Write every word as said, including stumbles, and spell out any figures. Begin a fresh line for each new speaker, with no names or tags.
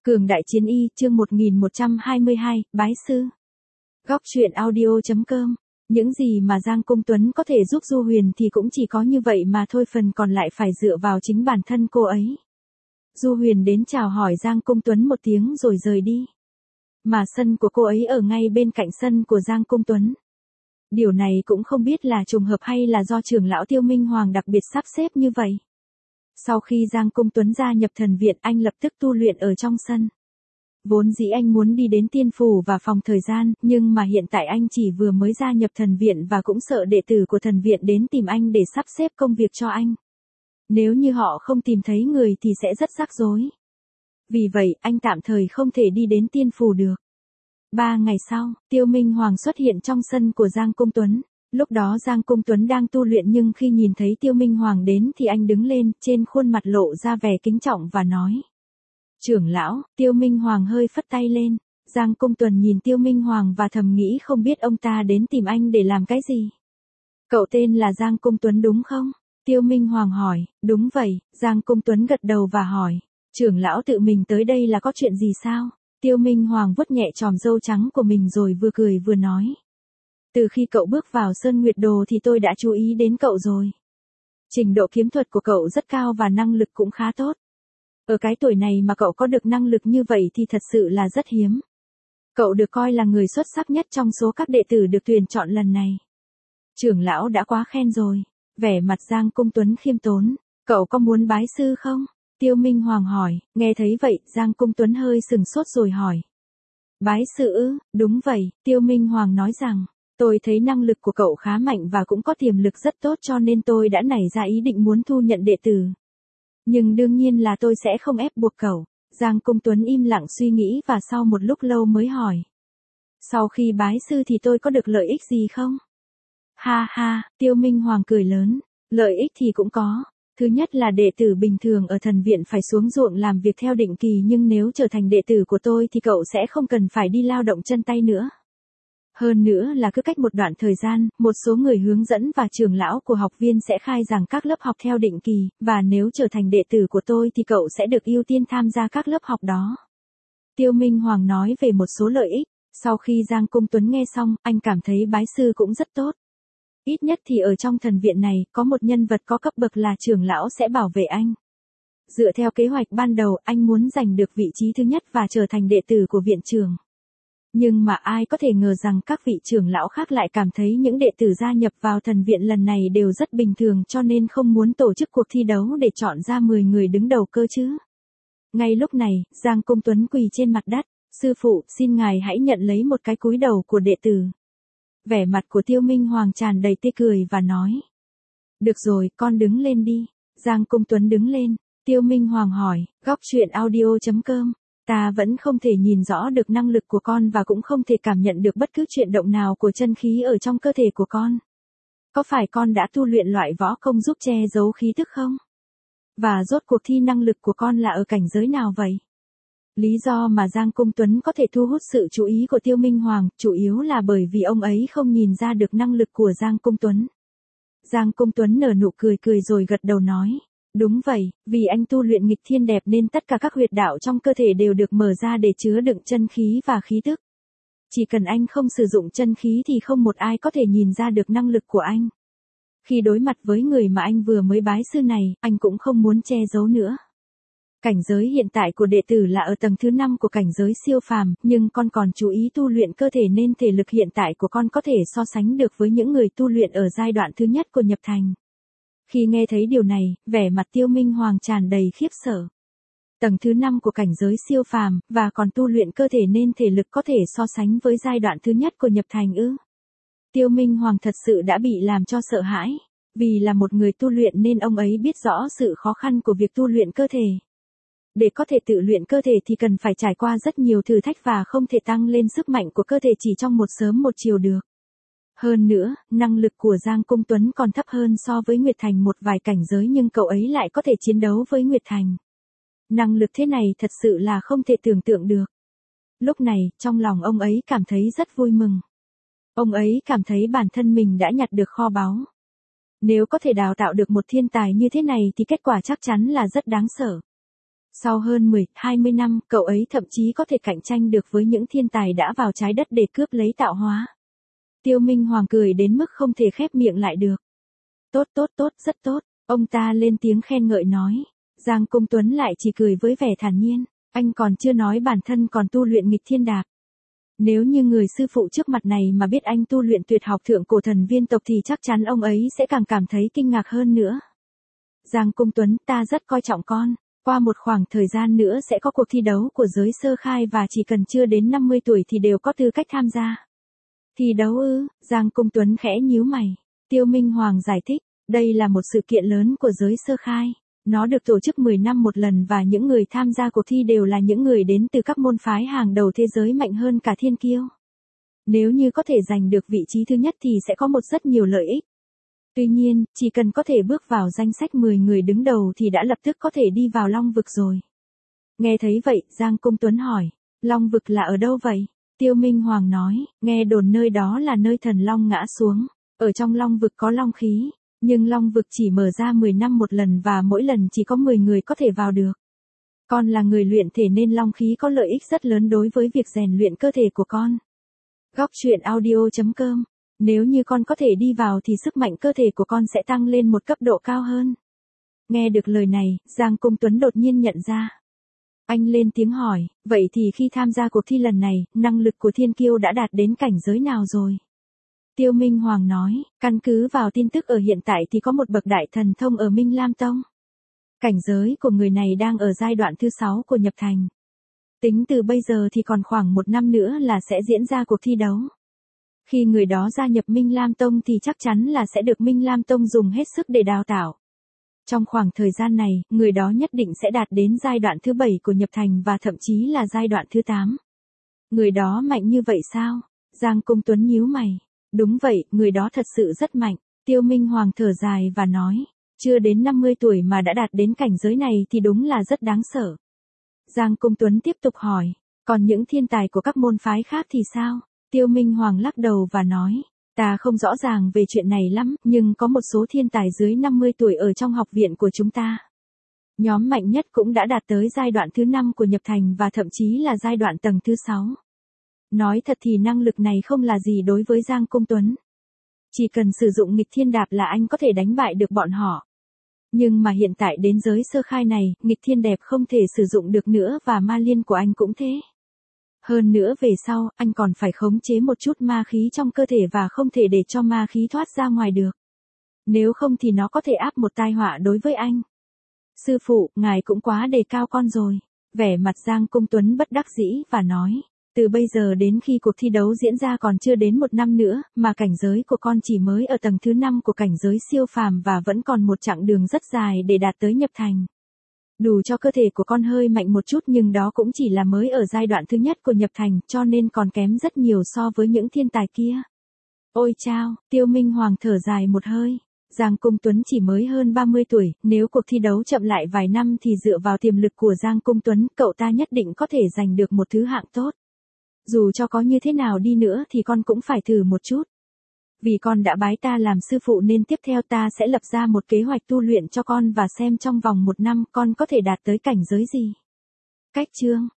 Cường đại chiến y, chương một nghìn một trăm hai mươi hai, bái sư. Góc truyện audio.com. Những gì mà Giang Công Tuấn có thể giúp Du Huyền thì cũng chỉ có như vậy mà thôi, phần còn lại phải dựa vào chính bản thân cô ấy. Du Huyền đến chào hỏi Giang Công Tuấn một tiếng rồi rời đi. Mà sân của cô ấy ở ngay bên cạnh sân của Giang Công Tuấn. Điều này cũng không biết là trùng hợp hay là do trưởng lão Tiêu Minh Hoàng đặc biệt sắp xếp như vậy. Sau khi Giang Công Tuấn gia nhập thần viện, anh lập tức tu luyện ở trong sân. Vốn dĩ anh muốn đi đến tiên phủ và phòng thời gian, nhưng mà hiện tại anh chỉ vừa mới gia nhập thần viện và cũng sợ đệ tử của thần viện đến tìm anh để sắp xếp công việc cho anh. Nếu như họ không tìm thấy người thì sẽ rất rắc rối. Vì vậy, anh tạm thời không thể đi đến tiên phủ được. Ba ngày sau, Tiêu Minh Hoàng xuất hiện trong sân của Giang Công Tuấn. Lúc đó Giang Công Tuấn đang tu luyện, nhưng khi nhìn thấy Tiêu Minh Hoàng đến thì anh đứng lên, trên khuôn mặt lộ ra vẻ kính trọng và nói: "Trưởng lão." Tiêu Minh Hoàng hơi phất tay lên. Giang Công Tuấn nhìn Tiêu Minh Hoàng và thầm nghĩ không biết ông ta đến tìm anh để làm cái gì. "Cậu tên là Giang Công Tuấn đúng không?" Tiêu Minh Hoàng hỏi. "Đúng vậy." Giang Công Tuấn gật đầu và hỏi: "Trưởng lão tự mình tới đây là có chuyện gì sao?" Tiêu Minh Hoàng vuốt nhẹ chòm râu trắng của mình rồi vừa cười vừa nói: "Từ khi cậu bước vào Sơn Nguyệt Đồ thì tôi đã chú ý đến cậu rồi. Trình độ kiếm thuật của cậu rất cao và năng lực cũng khá tốt. Ở cái tuổi này mà cậu có được năng lực như vậy thì thật sự là rất hiếm. Cậu được coi là người xuất sắc nhất trong số các đệ tử được tuyển chọn lần này." "Trưởng lão đã quá khen rồi." Vẻ mặt Giang Công Tuấn khiêm tốn. "Cậu có muốn bái sư không?" Tiêu Minh Hoàng hỏi. Nghe thấy vậy, Giang Công Tuấn hơi sừng sốt rồi hỏi: "Bái sư ư?" "Đúng vậy." Tiêu Minh Hoàng nói rằng: "Tôi thấy năng lực của cậu khá mạnh và cũng có tiềm lực rất tốt, cho nên tôi đã nảy ra ý định muốn thu nhận đệ tử. Nhưng đương nhiên là tôi sẽ không ép buộc cậu." Giang Công Tuấn im lặng suy nghĩ và sau một lúc lâu mới hỏi: "Sau khi bái sư thì tôi có được lợi ích gì không?" "Ha ha." Tiêu Minh Hoàng cười lớn. "Lợi ích thì cũng có. Thứ nhất là đệ tử bình thường ở thần viện phải xuống ruộng làm việc theo định kỳ, nhưng nếu trở thành đệ tử của tôi thì cậu sẽ không cần phải đi lao động chân tay nữa. Hơn nữa là cứ cách một đoạn thời gian, một số người hướng dẫn và trưởng lão của học viên sẽ khai giảng các lớp học theo định kỳ, và nếu trở thành đệ tử của tôi thì cậu sẽ được ưu tiên tham gia các lớp học đó." Tiêu Minh Hoàng nói về một số lợi ích. Sau khi Giang Công Tuấn nghe xong, anh cảm thấy bái sư cũng rất tốt. Ít nhất thì ở trong thần viện này, có một nhân vật có cấp bậc là trưởng lão sẽ bảo vệ anh. Dựa theo kế hoạch ban đầu, anh muốn giành được vị trí thứ nhất và trở thành đệ tử của viện trưởng. Nhưng mà ai có thể ngờ rằng các vị trưởng lão khác lại cảm thấy những đệ tử gia nhập vào thần viện lần này đều rất bình thường, cho nên không muốn tổ chức cuộc thi đấu để chọn ra mười người đứng đầu cơ chứ. Ngay lúc này, Giang Công Tuấn quỳ trên mặt đất: "Sư phụ, xin ngài hãy nhận lấy một cái cúi đầu của đệ tử." Vẻ mặt của Tiêu Minh Hoàng tràn đầy tươi cười và nói: "Được rồi, con đứng lên đi." Giang Công Tuấn đứng lên. Tiêu Minh Hoàng hỏi: "Góc truyện audio.com. Ta vẫn không thể nhìn rõ được năng lực của con và cũng không thể cảm nhận được bất cứ chuyển động nào của chân khí ở trong cơ thể của con. Có phải con đã tu luyện loại võ công giúp che giấu khí tức không? Và rốt cuộc thi năng lực của con là ở cảnh giới nào vậy?" Lý do mà Giang Công Tuấn có thể thu hút sự chú ý của Tiêu Minh Hoàng, chủ yếu là bởi vì ông ấy không nhìn ra được năng lực của Giang Công Tuấn. Giang Công Tuấn nở nụ cười cười rồi gật đầu nói: "Đúng vậy, vì anh tu luyện nghịch thiên đẹp nên tất cả các huyệt đạo trong cơ thể đều được mở ra để chứa đựng chân khí và khí tức. Chỉ cần anh không sử dụng chân khí thì không một ai có thể nhìn ra được năng lực của anh. Khi đối mặt với người mà anh vừa mới bái sư này, anh cũng không muốn che giấu nữa. Cảnh giới hiện tại của đệ tử là ở tầng thứ năm của cảnh giới siêu phàm, nhưng con còn chú ý tu luyện cơ thể nên thể lực hiện tại của con có thể so sánh được với những người tu luyện ở giai đoạn thứ nhất của nhập thành." Khi nghe thấy điều này, vẻ mặt Tiêu Minh Hoàng tràn đầy khiếp sợ. Tầng thứ năm của cảnh giới siêu phàm, và còn tu luyện cơ thể nên thể lực có thể so sánh với giai đoạn thứ nhất của nhập thành ư? Tiêu Minh Hoàng thật sự đã bị làm cho sợ hãi. Vì là một người tu luyện nên ông ấy biết rõ sự khó khăn của việc tu luyện cơ thể. Để có thể tự luyện cơ thể thì cần phải trải qua rất nhiều thử thách và không thể tăng lên sức mạnh của cơ thể chỉ trong một sớm một chiều được. Hơn nữa, năng lực của Giang Công Tuấn còn thấp hơn so với Nguyệt Thành một vài cảnh giới, nhưng cậu ấy lại có thể chiến đấu với Nguyệt Thành. Năng lực thế này thật sự là không thể tưởng tượng được. Lúc này, trong lòng ông ấy cảm thấy rất vui mừng. Ông ấy cảm thấy bản thân mình đã nhặt được kho báu. Nếu có thể đào tạo được một thiên tài như thế này thì kết quả chắc chắn là rất đáng sợ. Sau hơn mười, hai mươi năm, cậu ấy thậm chí có thể cạnh tranh được với những thiên tài đã vào trái đất để cướp lấy tạo hóa. Tiêu Minh Hoàng cười đến mức không thể khép miệng lại được. Tốt tốt tốt, rất tốt, ông ta lên tiếng khen ngợi nói. Giang Công Tuấn lại chỉ cười với vẻ thản nhiên, anh còn chưa nói bản thân còn tu luyện nghịch thiên đạp. Nếu như người sư phụ trước mặt này mà biết anh tu luyện tuyệt học thượng cổ thần viên tộc thì chắc chắn ông ấy sẽ càng cảm thấy kinh ngạc hơn nữa. Giang Công Tuấn, ta rất coi trọng con. Qua một khoảng thời gian nữa sẽ có cuộc thi đấu của giới sơ khai và chỉ cần chưa đến năm mươi tuổi thì đều có tư cách tham gia. Thi đấu ư? Giang Công Tuấn khẽ nhíu mày. Tiêu Minh Hoàng giải thích, đây là một sự kiện lớn của giới sơ khai. Nó được tổ chức mười năm một lần và những người tham gia cuộc thi đều là những người đến từ các môn phái hàng đầu thế giới mạnh hơn cả thiên kiêu. Nếu như có thể giành được vị trí thứ nhất thì sẽ có một rất nhiều lợi ích. Tuy nhiên, chỉ cần có thể bước vào danh sách mười người đứng đầu thì đã lập tức có thể đi vào Long Vực rồi. Nghe thấy vậy, Giang Công Tuấn hỏi, Long Vực là ở đâu vậy? Tiêu Minh Hoàng nói, nghe đồn nơi đó là nơi thần Long ngã xuống. Ở trong Long Vực có Long khí, nhưng Long Vực chỉ mở ra mười năm một lần và mỗi lần chỉ có mười người có thể vào được. Con là người luyện thể nên Long khí có lợi ích rất lớn đối với việc rèn luyện cơ thể của con. Góc truyện audio chấm com. Nếu như con có thể đi vào thì sức mạnh cơ thể của con sẽ tăng lên một cấp độ cao hơn. Nghe được lời này, Giang Công Tuấn đột nhiên nhận ra. Anh lên tiếng hỏi, vậy thì khi tham gia cuộc thi lần này, năng lực của thiên kiêu đã đạt đến cảnh giới nào rồi? Tiêu Minh Hoàng nói, căn cứ vào tin tức ở hiện tại thì có một bậc đại thần thông ở Minh Lam Tông. Cảnh giới của người này đang ở giai đoạn thứ sáu của nhập thành. Tính từ bây giờ thì còn khoảng một năm nữa là sẽ diễn ra cuộc thi đấu. Khi người đó gia nhập Minh Lam Tông thì chắc chắn là sẽ được Minh Lam Tông dùng hết sức để đào tạo. Trong khoảng thời gian này, người đó nhất định sẽ đạt đến giai đoạn thứ bảy của nhập thành và thậm chí là giai đoạn thứ tám. Người đó mạnh như vậy sao? Giang Công Tuấn nhíu mày. Đúng vậy, người đó thật sự rất mạnh. Tiêu Minh Hoàng thở dài và nói, chưa đến năm mươi tuổi mà đã đạt đến cảnh giới này thì đúng là rất đáng sợ. Giang Công Tuấn tiếp tục hỏi, còn những thiên tài của các môn phái khác thì sao? Tiêu Minh Hoàng lắc đầu và nói, ta không rõ ràng về chuyện này lắm, nhưng có một số thiên tài dưới năm mươi tuổi ở trong học viện của chúng ta. Nhóm mạnh nhất cũng đã đạt tới giai đoạn thứ năm của nhập thành và thậm chí là giai đoạn tầng thứ sáu. Nói thật thì năng lực này không là gì đối với Giang Công Tuấn. Chỉ cần sử dụng nghịch thiên đạp là anh có thể đánh bại được bọn họ. Nhưng mà hiện tại đến giới sơ khai này, nghịch thiên đẹp không thể sử dụng được nữa và ma liên của anh cũng thế. Hơn nữa về sau, anh còn phải khống chế một chút ma khí trong cơ thể và không thể để cho ma khí thoát ra ngoài được. Nếu không thì nó có thể áp một tai họa đối với anh. Sư phụ, ngài cũng quá đề cao con rồi. Vẻ mặt Giang Công Tuấn bất đắc dĩ và nói, từ bây giờ đến khi cuộc thi đấu diễn ra còn chưa đến một năm nữa, mà cảnh giới của con chỉ mới ở tầng thứ năm của cảnh giới siêu phàm và vẫn còn một chặng đường rất dài để đạt tới nhập thành. Đủ cho cơ thể của con hơi mạnh một chút nhưng đó cũng chỉ là mới ở giai đoạn thứ nhất của nhập thành, cho nên còn kém rất nhiều so với những thiên tài kia. Ôi chao, Tiêu Minh Hoàng thở dài một hơi. Giang Công Tuấn chỉ mới hơn ba mươi tuổi, nếu cuộc thi đấu chậm lại vài năm thì dựa vào tiềm lực của Giang Công Tuấn, cậu ta nhất định có thể giành được một thứ hạng tốt. Dù cho có như thế nào đi nữa thì con cũng phải thử một chút. Vì con đã bái ta làm sư phụ nên tiếp theo ta sẽ lập ra một kế hoạch tu luyện cho con và xem trong vòng một năm con có thể đạt tới cảnh giới gì. Cách chương